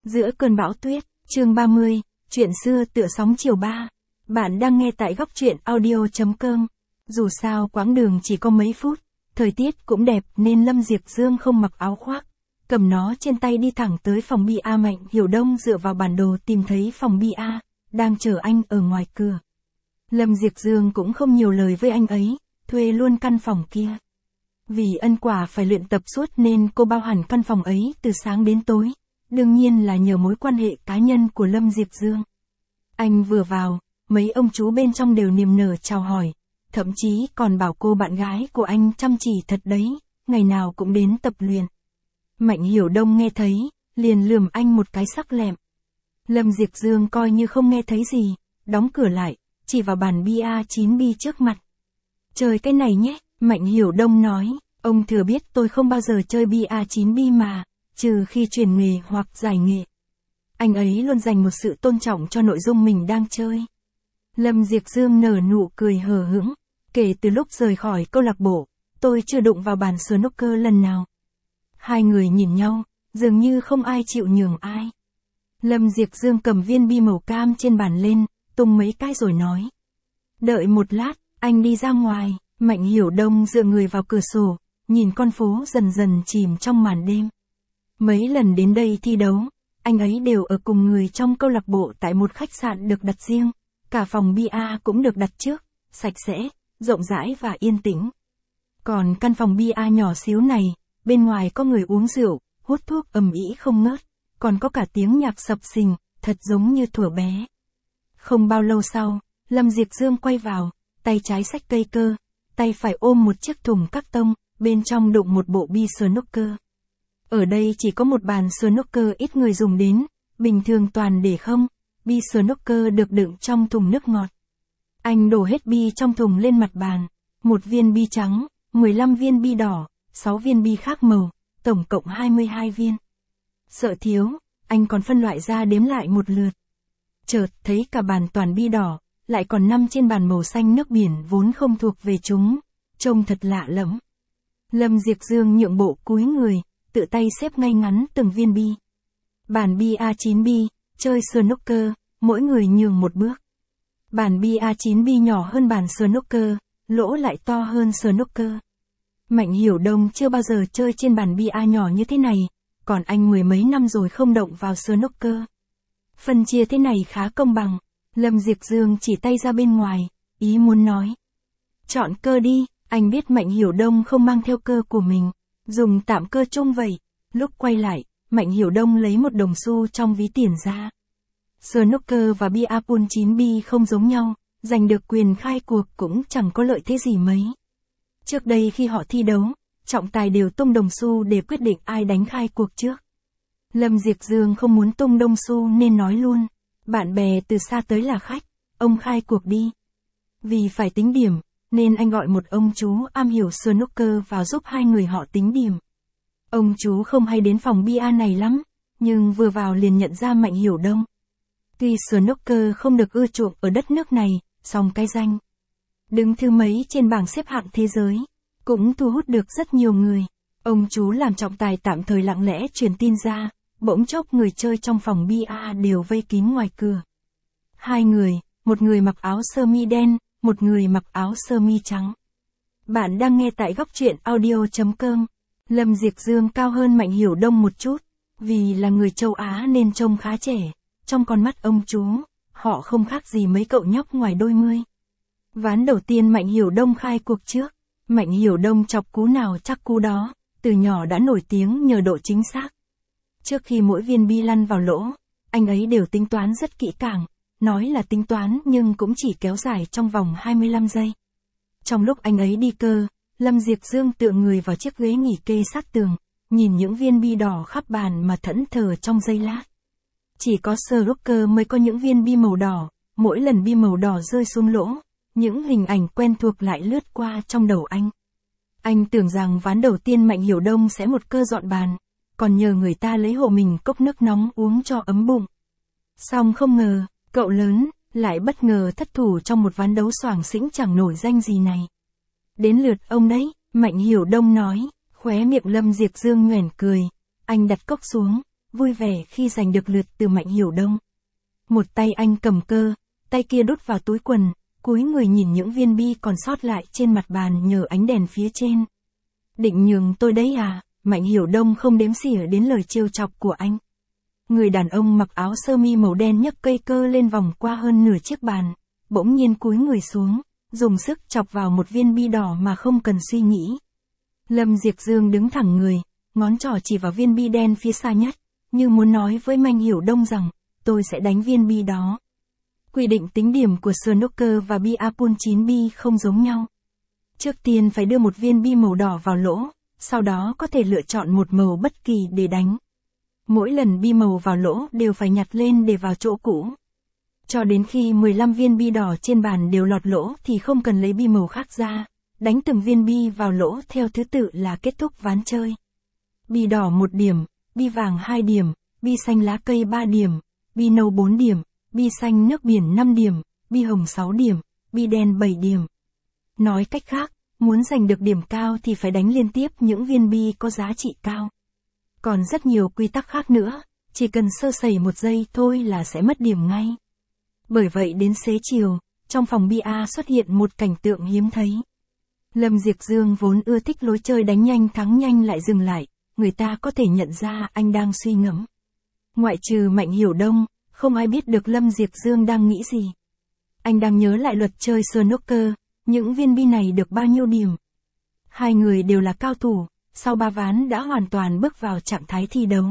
Giữa cơn bão tuyết, chương 30, chuyện xưa tựa sóng chiều 3. Bạn đang nghe tại góc truyện audio.com. Dù sao quãng đường chỉ có mấy phút, thời tiết cũng đẹp nên Lâm Diệp Dương không mặc áo khoác. Cầm nó trên tay đi thẳng tới phòng bia Mạnh Hiểu Đông dựa vào bản đồ tìm thấy phòng bia, đang chờ anh ở ngoài cửa. Lâm Diệp Dương cũng không nhiều lời với anh ấy, thuê luôn căn phòng kia. Vì ân quả phải luyện tập suốt nên cô bao hẳn căn phòng ấy từ sáng đến tối. Đương nhiên là nhờ mối quan hệ cá nhân của Lâm Diệp Dương. Anh vừa vào, mấy ông chú bên trong đều niềm nở chào hỏi, thậm chí còn bảo cô bạn gái của anh chăm chỉ thật đấy, ngày nào cũng đến tập luyện. Mạnh Hiểu Đông nghe thấy, liền lườm anh một cái sắc lẹm. Lâm Diệp Dương coi như không nghe thấy gì, đóng cửa lại, chỉ vào bàn bia 9bi trước mặt. Chơi cái này nhé, Mạnh Hiểu Đông nói, ông thừa biết tôi không bao giờ chơi bia 9bi mà. Trừ khi chuyển nghề hoặc giải nghệ. Anh ấy luôn dành một sự tôn trọng cho nội dung mình đang chơi. Lâm Diệp Dương nở nụ cười hờ hững. Kể từ lúc rời khỏi câu lạc bộ, tôi chưa đụng vào bàn snooker lần nào. Hai người nhìn nhau, dường như không ai chịu nhường ai. Lâm Diệp Dương cầm viên bi màu cam trên bàn lên, tung mấy cái rồi nói. Đợi một lát, anh đi ra ngoài. Mạnh Hiểu Đông dựa người vào cửa sổ, nhìn con phố dần dần chìm trong màn đêm. Mấy lần đến đây thi đấu, anh ấy đều ở cùng người trong câu lạc bộ tại một khách sạn được đặt riêng, cả phòng bia cũng được đặt trước, sạch sẽ, rộng rãi và yên tĩnh. Còn căn phòng bia nhỏ xíu này, bên ngoài có người uống rượu, hút thuốc ầm ĩ không ngớt, còn có cả tiếng nhạc sập sình, thật giống như thuở bé. Không bao lâu sau, Lâm Diệp Dương quay vào, tay trái xách cây cơ, tay phải ôm một chiếc thùng các tông, bên trong đựng một bộ bi snooker. Ở đây chỉ có một bàn snooker ít người dùng đến, bình thường toàn để không, bi snooker được đựng trong thùng nước ngọt. Anh đổ hết bi trong thùng lên mặt bàn, một viên bi trắng, 15 viên bi đỏ, 6 viên bi khác màu, tổng cộng 22 viên. Sợ thiếu, anh còn phân loại ra đếm lại một lượt. Chợt thấy cả bàn toàn bi đỏ, lại còn 5 trên bàn màu xanh nước biển vốn không thuộc về chúng, trông thật lạ lẫm. Lâm Diệp Dương nhượng bộ cúi người, tự tay xếp ngay ngắn từng viên bi. Bàn bia 9bi, chơi snooker, mỗi người nhường một bước. Bàn bia 9bi nhỏ hơn bàn snooker, lỗ lại to hơn snooker. Mạnh Hiểu Đông chưa bao giờ chơi trên bàn bia nhỏ như thế này, còn anh mười mấy năm rồi không động vào snooker. Phân chia thế này khá công bằng. Lâm Diệp Dương chỉ tay ra bên ngoài, ý muốn nói. Chọn cơ đi, anh biết Mạnh Hiểu Đông không mang theo cơ của mình. Dùng tạm cơ chung vậy. Lúc quay lại, Mạnh Hiểu Đông lấy một đồng xu trong ví tiền ra. Snooker và bia pool 9bi không giống nhau, giành được quyền khai cuộc cũng chẳng có lợi thế gì mấy. Trước đây khi họ thi đấu, trọng tài đều tung đồng xu để quyết định ai đánh khai cuộc trước. Lâm Diệp Dương không muốn tung đồng xu nên nói luôn, bạn bè từ xa tới là khách, ông khai cuộc đi. Vì phải tính điểm, nên anh gọi một ông chú am hiểu snooker vào giúp hai người họ tính điểm. Ông chú không hay đến phòng bia này lắm, nhưng vừa vào liền nhận ra Mạnh Hiểu Đông. Tuy snooker không được ưa chuộng ở đất nước này, song cái danh đứng thứ mấy trên bảng xếp hạng thế giới, cũng thu hút được rất nhiều người. Ông chú làm trọng tài tạm thời lặng lẽ truyền tin ra, bỗng chốc người chơi trong phòng bia đều vây kín ngoài cửa. Hai người, một người mặc áo sơ mi đen, một người mặc áo sơ mi trắng. Bạn đang nghe tại góc truyện audio.com. Lâm Diệp Dương cao hơn Mạnh Hiểu Đông một chút, vì là người châu Á nên trông khá trẻ. Trong con mắt ông chú, họ không khác gì mấy cậu nhóc ngoài đôi mươi. Ván đầu tiên Mạnh Hiểu Đông khai cuộc trước. Mạnh Hiểu Đông chọc cú nào chắc cú đó, từ nhỏ đã nổi tiếng nhờ độ chính xác. Trước khi mỗi viên bi lăn vào lỗ, anh ấy đều tính toán rất kỹ càng. Nói là tính toán nhưng cũng chỉ kéo dài trong vòng 25 giây. Trong lúc anh ấy đi cơ, Lâm Diệp Dương tựa người vào chiếc ghế nghỉ kê sát tường, nhìn những viên bi đỏ khắp bàn mà thẫn thờ trong giây lát. Chỉ có snooker mới có những viên bi màu đỏ, mỗi lần bi màu đỏ rơi xuống lỗ, những hình ảnh quen thuộc lại lướt qua trong đầu anh. Anh tưởng rằng ván đầu tiên Mạnh Hiểu Đông sẽ một cơ dọn bàn, còn nhờ người ta lấy hộ mình cốc nước nóng uống cho ấm bụng. Song không ngờ, cậu lớn, lại bất ngờ thất thủ trong một ván đấu xoàng xĩnh chẳng nổi danh gì này. Đến lượt ông đấy, Mạnh Hiểu Đông nói, khóe miệng Lâm Diệp Dương nhoẻn cười. Anh đặt cốc xuống, vui vẻ khi giành được lượt từ Mạnh Hiểu Đông. Một tay anh cầm cơ, tay kia đút vào túi quần, cúi người nhìn những viên bi còn sót lại trên mặt bàn nhờ ánh đèn phía trên. Định nhường tôi đấy à? Mạnh Hiểu Đông không đếm xỉa đến lời trêu chọc của anh. Người đàn ông mặc áo sơ mi màu đen nhấc cây cơ lên vòng qua hơn nửa chiếc bàn, bỗng nhiên cúi người xuống, dùng sức chọc vào một viên bi đỏ mà không cần suy nghĩ. Lâm Diệp Dương đứng thẳng người, ngón trỏ chỉ vào viên bi đen phía xa nhất, như muốn nói với Mạnh Hiểu Đông rằng, tôi sẽ đánh viên bi đó. Quy định tính điểm của snooker và bia pool 9 bi không giống nhau. Trước tiên phải đưa một viên bi màu đỏ vào lỗ, sau đó có thể lựa chọn một màu bất kỳ để đánh. Mỗi lần bi màu vào lỗ đều phải nhặt lên để vào chỗ cũ. Cho đến khi 15 viên bi đỏ trên bàn đều lọt lỗ thì không cần lấy bi màu khác ra, đánh từng viên bi vào lỗ theo thứ tự là kết thúc ván chơi. Bi đỏ 1 điểm, bi vàng 2 điểm, bi xanh lá cây 3 điểm, bi nâu 4 điểm, bi xanh nước biển 5 điểm, bi hồng 6 điểm, bi đen 7 điểm. Nói cách khác, muốn giành được điểm cao thì phải đánh liên tiếp những viên bi có giá trị cao. Còn rất nhiều quy tắc khác nữa, chỉ cần sơ sẩy 1 giây thôi là sẽ mất điểm ngay. Bởi vậy đến xế chiều, trong phòng bia xuất hiện một cảnh tượng hiếm thấy. Lâm Diệp Dương vốn ưa thích lối chơi đánh nhanh thắng nhanh lại dừng lại, người ta có thể nhận ra anh đang suy ngẫm. Ngoại trừ Mạnh Hiểu Đông, không ai biết được Lâm Diệp Dương đang nghĩ gì. Anh đang nhớ lại luật chơi snooker, những viên bi này được bao nhiêu điểm. Hai người đều là cao thủ, sau 3 ván đã hoàn toàn bước vào trạng thái thi đấu.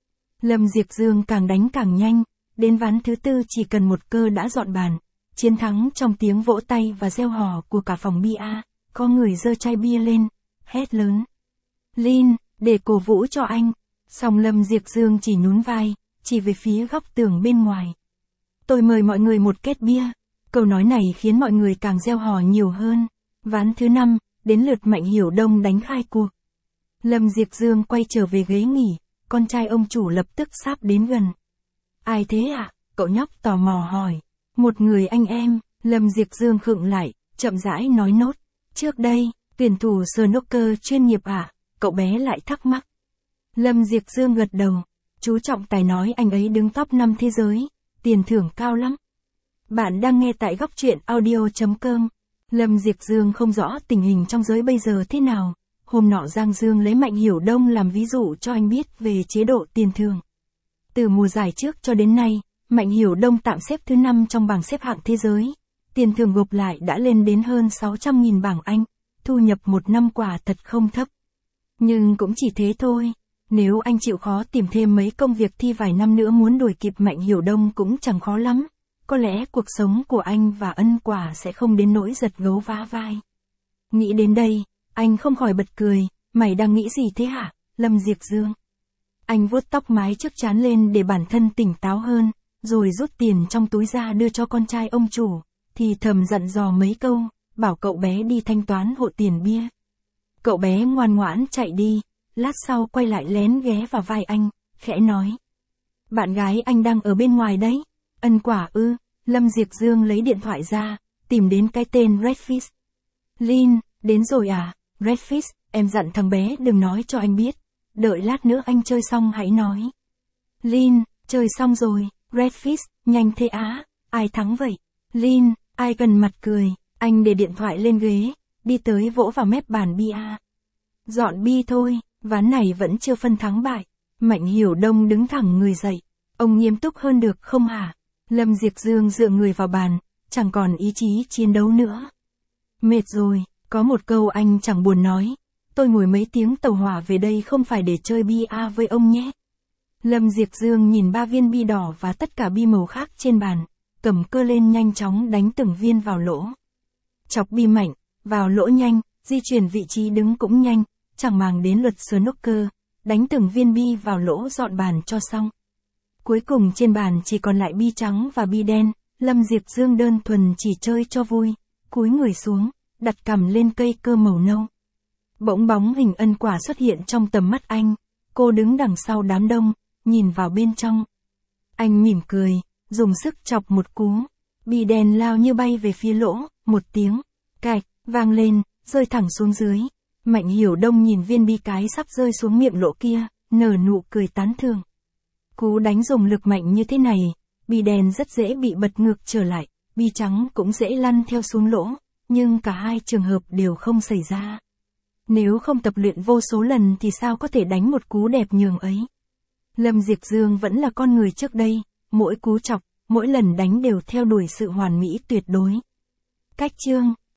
Lâm Diệp Dương càng đánh càng nhanh, đến ván thứ 4 chỉ cần một cơ đã dọn bàn, chiến thắng trong tiếng vỗ tay và reo hò của cả phòng bia, có người giơ chai bia lên, hét lớn. Lin, để cổ vũ cho anh. Song Lâm Diệp Dương chỉ nhún vai, chỉ về phía góc tường bên ngoài. Tôi mời mọi người một két bia. Câu nói này khiến mọi người càng reo hò nhiều hơn. Ván thứ 5, đến lượt Mạnh Hiểu Đông đánh khai cuộc. Lâm Diệp Dương quay trở về ghế nghỉ, con trai ông chủ lập tức sáp đến gần. Ai thế ạ? Cậu nhóc tò mò hỏi. Một người anh em. Lâm Diệp Dương khựng lại, chậm rãi nói nốt. Trước đây, tuyển thủ snooker chuyên nghiệp ạ? Cậu bé lại thắc mắc. Lâm Diệp Dương gật đầu. Chú trọng tài nói anh ấy đứng top 5 thế giới, tiền thưởng cao lắm. Bạn đang nghe tại góc truyện audio.com. Lâm Diệp Dương không rõ tình hình trong giới bây giờ thế nào. Hôm nọ Giang Dương lấy Mạnh Hiểu Đông làm ví dụ cho anh biết về chế độ tiền thưởng. Từ mùa giải trước cho đến nay, Mạnh Hiểu Đông tạm xếp thứ 5 trong bảng xếp hạng thế giới. Tiền thưởng gộp lại đã lên đến hơn 600.000 bảng Anh, thu nhập một năm quả thật không thấp. Nhưng cũng chỉ thế thôi. Nếu anh chịu khó tìm thêm mấy công việc thi vài năm nữa muốn đuổi kịp Mạnh Hiểu Đông cũng chẳng khó lắm. Có lẽ cuộc sống của anh và ân quả sẽ không đến nỗi giật gấu vá vai. Nghĩ đến đây, anh không khỏi bật cười. Mày đang nghĩ gì thế hả, Lâm Diệp Dương? Anh vuốt tóc mái trước trán lên để bản thân tỉnh táo hơn, rồi rút tiền trong túi ra đưa cho con trai ông chủ, thì thầm dặn dò mấy câu, bảo cậu bé đi thanh toán hộ tiền bia. Cậu bé ngoan ngoãn chạy đi, lát sau quay lại lén ghé vào vai anh, khẽ nói. Bạn gái anh đang ở bên ngoài đấy. Ân quả ư? Lâm Diệp Dương lấy điện thoại ra, tìm đến cái tên Redfish. Lin, đến rồi à? Redfish, em dặn thằng bé đừng nói cho anh biết. Đợi lát nữa anh chơi xong hãy nói. Lin, chơi xong rồi. Redfish, nhanh thế á, ai thắng vậy? Lin, ai cần mặt cười. Anh để điện thoại lên ghế, đi tới vỗ vào mép bàn bia. Dọn bi thôi, ván này vẫn chưa phân thắng bại. Mạnh Hiểu Đông đứng thẳng người dậy. Ông nghiêm túc hơn được không hả? Lâm Diệp Dương dựa người vào bàn, chẳng còn ý chí chiến đấu nữa. Mệt rồi, có một câu anh chẳng buồn nói. Tôi ngồi mấy tiếng tàu hỏa về đây không phải để chơi bia với ông nhé. Lâm Diệp Dương nhìn 3 viên bi đỏ và tất cả bi màu khác trên bàn, cầm cơ lên nhanh chóng đánh từng viên vào lỗ. Chọc bi mạnh, vào lỗ nhanh, di chuyển vị trí đứng cũng nhanh, chẳng màng đến luật snooker, đánh từng viên bi vào lỗ dọn bàn cho xong. Cuối cùng trên bàn chỉ còn lại bi trắng và bi đen, Lâm Diệp Dương đơn thuần chỉ chơi cho vui, cúi người xuống, đặt cằm lên cây cơ màu nâu. Bỗng bóng hình ân quả xuất hiện trong tầm mắt anh, cô đứng đằng sau đám đông, nhìn vào bên trong. Anh mỉm cười, dùng sức chọc một cú, bi đen lao như bay về phía lỗ, một tiếng, cạch, vang lên, rơi thẳng xuống dưới. Mạnh Hiểu Đông nhìn viên bi cái sắp rơi xuống miệng lỗ kia, nở nụ cười tán thưởng. Cú đánh dùng lực mạnh như thế này, bi đen rất dễ bị bật ngược trở lại, bi trắng cũng dễ lăn theo xuống lỗ, nhưng cả hai trường hợp đều không xảy ra. Nếu không tập luyện vô số lần thì sao có thể đánh một cú đẹp nhường ấy. Lâm Diệp Dương vẫn là con người trước đây, mỗi cú chọc, mỗi lần đánh đều theo đuổi sự hoàn mỹ tuyệt đối. Cách chương